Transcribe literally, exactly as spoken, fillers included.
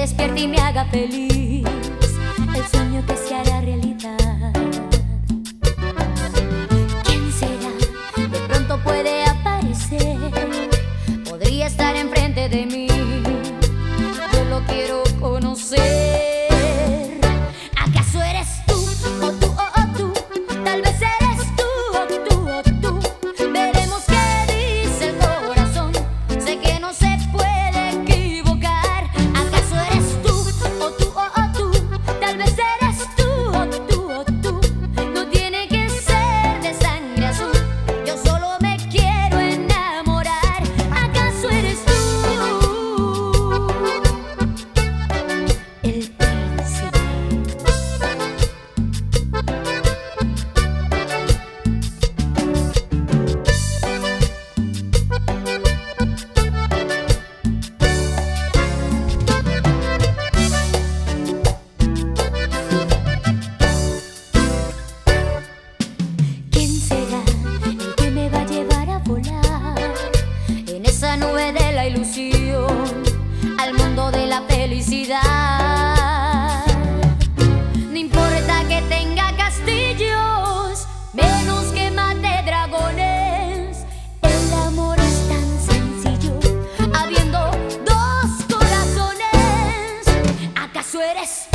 despierte y me haga feliz, el sueño que se hará realidad. ¿Quién será? De pronto puede aparecer, podría estar enfrente de mí, yo lo quiero conocer. ¿Acaso eres tú, o tú, o, o tú? Tal vez eres tú, o tú, o tú. Veremos qué dice el corazón, sé que no se puede equivocar. ¿Acaso eres tú, o tú, o, o tú? Tal vez eres tú, o tú, o tú. No tiene que ser de sangre azul, yo solo me quiero enamorar. ¿Acaso eres tú? El príncipe. ¿Quién será el que me va a llevar a volar en esa nube de la ilusión al mundo de la felicidad? No importa que tenga castillos, menos que mate dragones, el amor es tan sencillo, habiendo dos corazones. ¿Acaso eres